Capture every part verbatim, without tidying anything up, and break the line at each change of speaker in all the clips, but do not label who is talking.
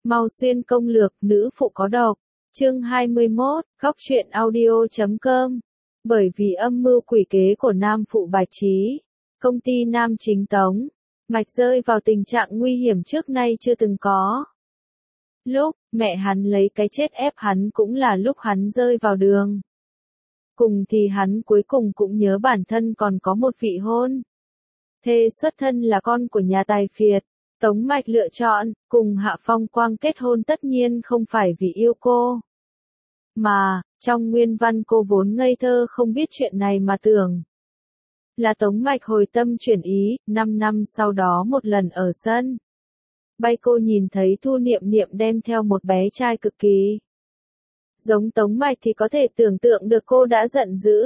Mau xuyên công lược, nữ phụ có độc. Chương hai mươi mốt, góc truyện audio chấm com. Bởi vì âm mưu quỷ kế của nam phụ Bạch Trí, công ty Nam Chính Tống, Mạch rơi vào tình trạng nguy hiểm trước nay chưa từng có. Lúc mẹ hắn lấy cái chết ép hắn cũng là lúc hắn rơi vào đường. Cùng thì hắn cuối cùng cũng nhớ bản thân còn có một vị hôn thê xuất thân là con của nhà tài phiệt. Tống Mạch lựa chọn cùng Hạ Phong Quang kết hôn tất nhiên không phải vì yêu cô, mà trong nguyên văn cô vốn ngây thơ không biết chuyện này mà tưởng là Tống Mạch hồi tâm chuyển ý. Năm năm sau đó một lần ở sân bay cô nhìn thấy Thu Niệm Niệm đem theo một bé trai cực kỳ giống Tống Mạch thì có thể tưởng tượng được cô đã giận dữ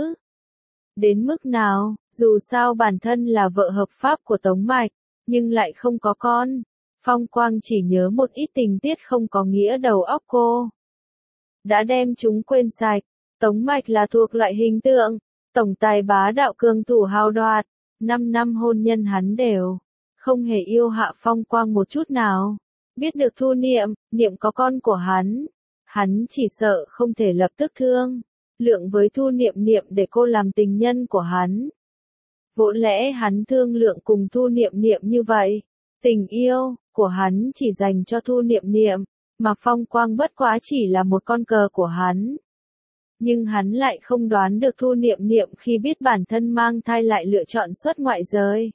đến mức nào. Dù sao bản thân là vợ hợp pháp của Tống Mạch, nhưng lại không có con. Phong Quang chỉ nhớ một ít tình tiết không có nghĩa đầu óc cô đã đem chúng quên sạch. Tống Mạch là thuộc loại hình tượng tổng tài bá đạo cường thủ hào đoạt. Năm năm hôn nhân hắn đều không hề yêu Hạ Phong Quang một chút nào. Biết được Thu Niệm Niệm có con của hắn, hắn chỉ sợ không thể lập tức thương lượng với Thu Niệm Niệm để cô làm tình nhân của hắn. Vốn lẽ hắn thương lượng cùng Thu Niệm Niệm như vậy, tình yêu của hắn chỉ dành cho Thu Niệm Niệm, mà Phong Quang bất quá chỉ là một con cờ của hắn. Nhưng hắn lại không đoán được Thu Niệm Niệm khi biết bản thân mang thai lại lựa chọn xuất ngoại rời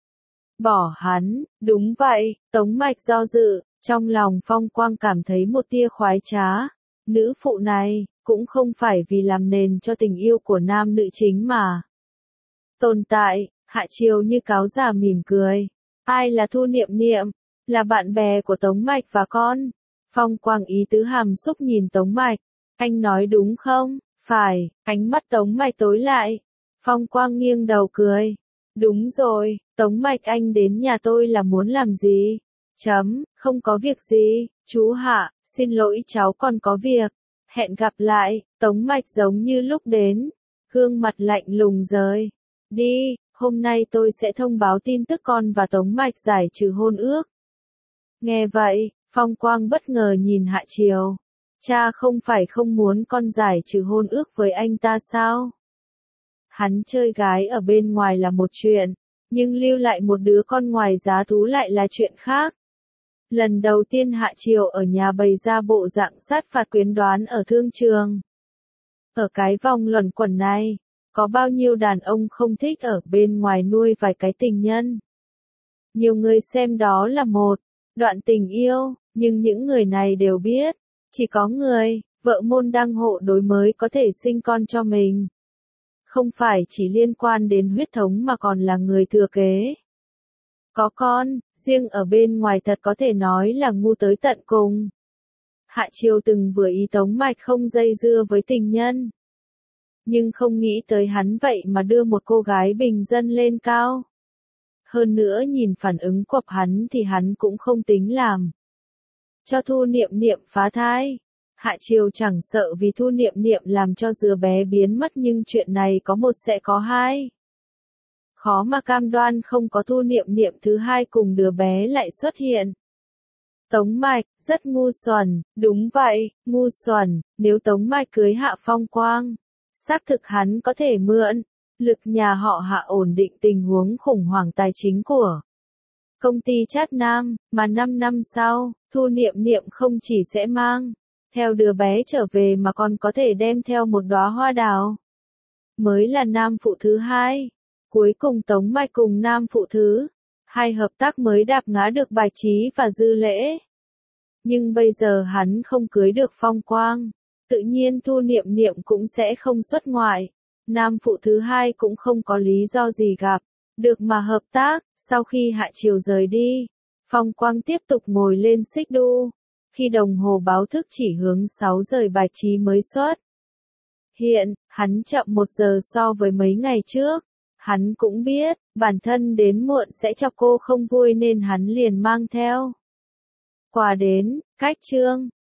bỏ hắn. Đúng vậy, Tống Mạch do dự, trong lòng Phong Quang cảm thấy một tia khoái trá. Nữ phụ này cũng không phải vì làm nền cho tình yêu của nam nữ chính mà tồn tại. Hạ Chiều như cáo già mỉm cười. Ai là Thu Niệm Niệm? Là bạn bè của Tống Mạch và con. Phong Quang ý tứ hàm xúc nhìn Tống Mạch. Anh nói đúng không? Phải. Ánh mắt Tống Mạch tối lại. Phong Quang nghiêng đầu cười. Đúng rồi, Tống Mạch anh đến nhà tôi là muốn làm gì? Chấm, không có việc gì, chú Hạ, xin lỗi cháu còn có việc. Hẹn gặp lại. Tống Mạch giống như lúc đến, gương mặt lạnh lùng rời đi. Hôm nay tôi sẽ thông báo tin tức con và Tống Mạch giải trừ hôn ước. Nghe vậy, Phong Quang bất ngờ nhìn Hạ Chiều. Cha không phải không muốn con giải trừ hôn ước với anh ta sao? Hắn chơi gái ở bên ngoài là một chuyện, nhưng lưu lại một đứa con ngoài giá thú lại là chuyện khác. Lần đầu tiên Hạ Chiều ở nhà bày ra bộ dạng sát phạt quyến đoán ở thương trường. Ở cái vòng luẩn quẩn này, có bao nhiêu đàn ông không thích ở bên ngoài nuôi vài cái tình nhân. Nhiều người xem đó là một đoạn tình yêu, nhưng những người này đều biết, chỉ có người vợ môn đăng hộ đối mới có thể sinh con cho mình. Không phải chỉ liên quan đến huyết thống mà còn là người thừa kế. Có con, riêng ở bên ngoài thật có thể nói là ngu tới tận cùng. Hạ Chiều từng vừa ý Tống Mạch không dây dưa với tình nhân, nhưng không nghĩ tới hắn vậy mà đưa một cô gái bình dân lên cao. Hơn nữa nhìn phản ứng của hắn thì hắn cũng không tính làm cho Thu Niệm Niệm phá thai. Hạ Chiều chẳng sợ vì Thu Niệm Niệm làm cho đứa bé biến mất, nhưng chuyện này có một sẽ có hai. Khó mà cam đoan không có Thu Niệm Niệm thứ hai cùng đứa bé lại xuất hiện. Tống Mạch rất ngu xuẩn. Đúng vậy, ngu xuẩn. Nếu Tống Mạch cưới Hạ Phong Quang, xác thực hắn có thể mượn lực nhà họ Hạ ổn định tình huống khủng hoảng tài chính của công ty Trát Nam, mà năm năm sau, Thu Niệm Niệm không chỉ sẽ mang theo đứa bé trở về mà còn có thể đem theo một đóa hoa đào. Mới là nam phụ thứ hai. Cuối cùng Tống Mạch cùng nam phụ thứ hai hợp tác mới đạp ngã được Bạch Trí và Dư Lễ. Nhưng bây giờ hắn không cưới được Phong Quang, tự nhiên Thu Niệm Niệm cũng sẽ không xuất ngoại. Nam phụ thứ hai cũng không có lý do gì gặp được mà hợp tác. Sau khi Hạ Chiều rời đi, Phong Quang tiếp tục ngồi lên xích đu. Khi đồng hồ báo thức chỉ hướng sáu giờ Bạch Trí mới xuất hiện, hắn chậm một giờ so với mấy ngày trước. Hắn cũng biết, bản thân đến muộn sẽ cho cô không vui nên hắn liền mang theo quà đến. Cách chương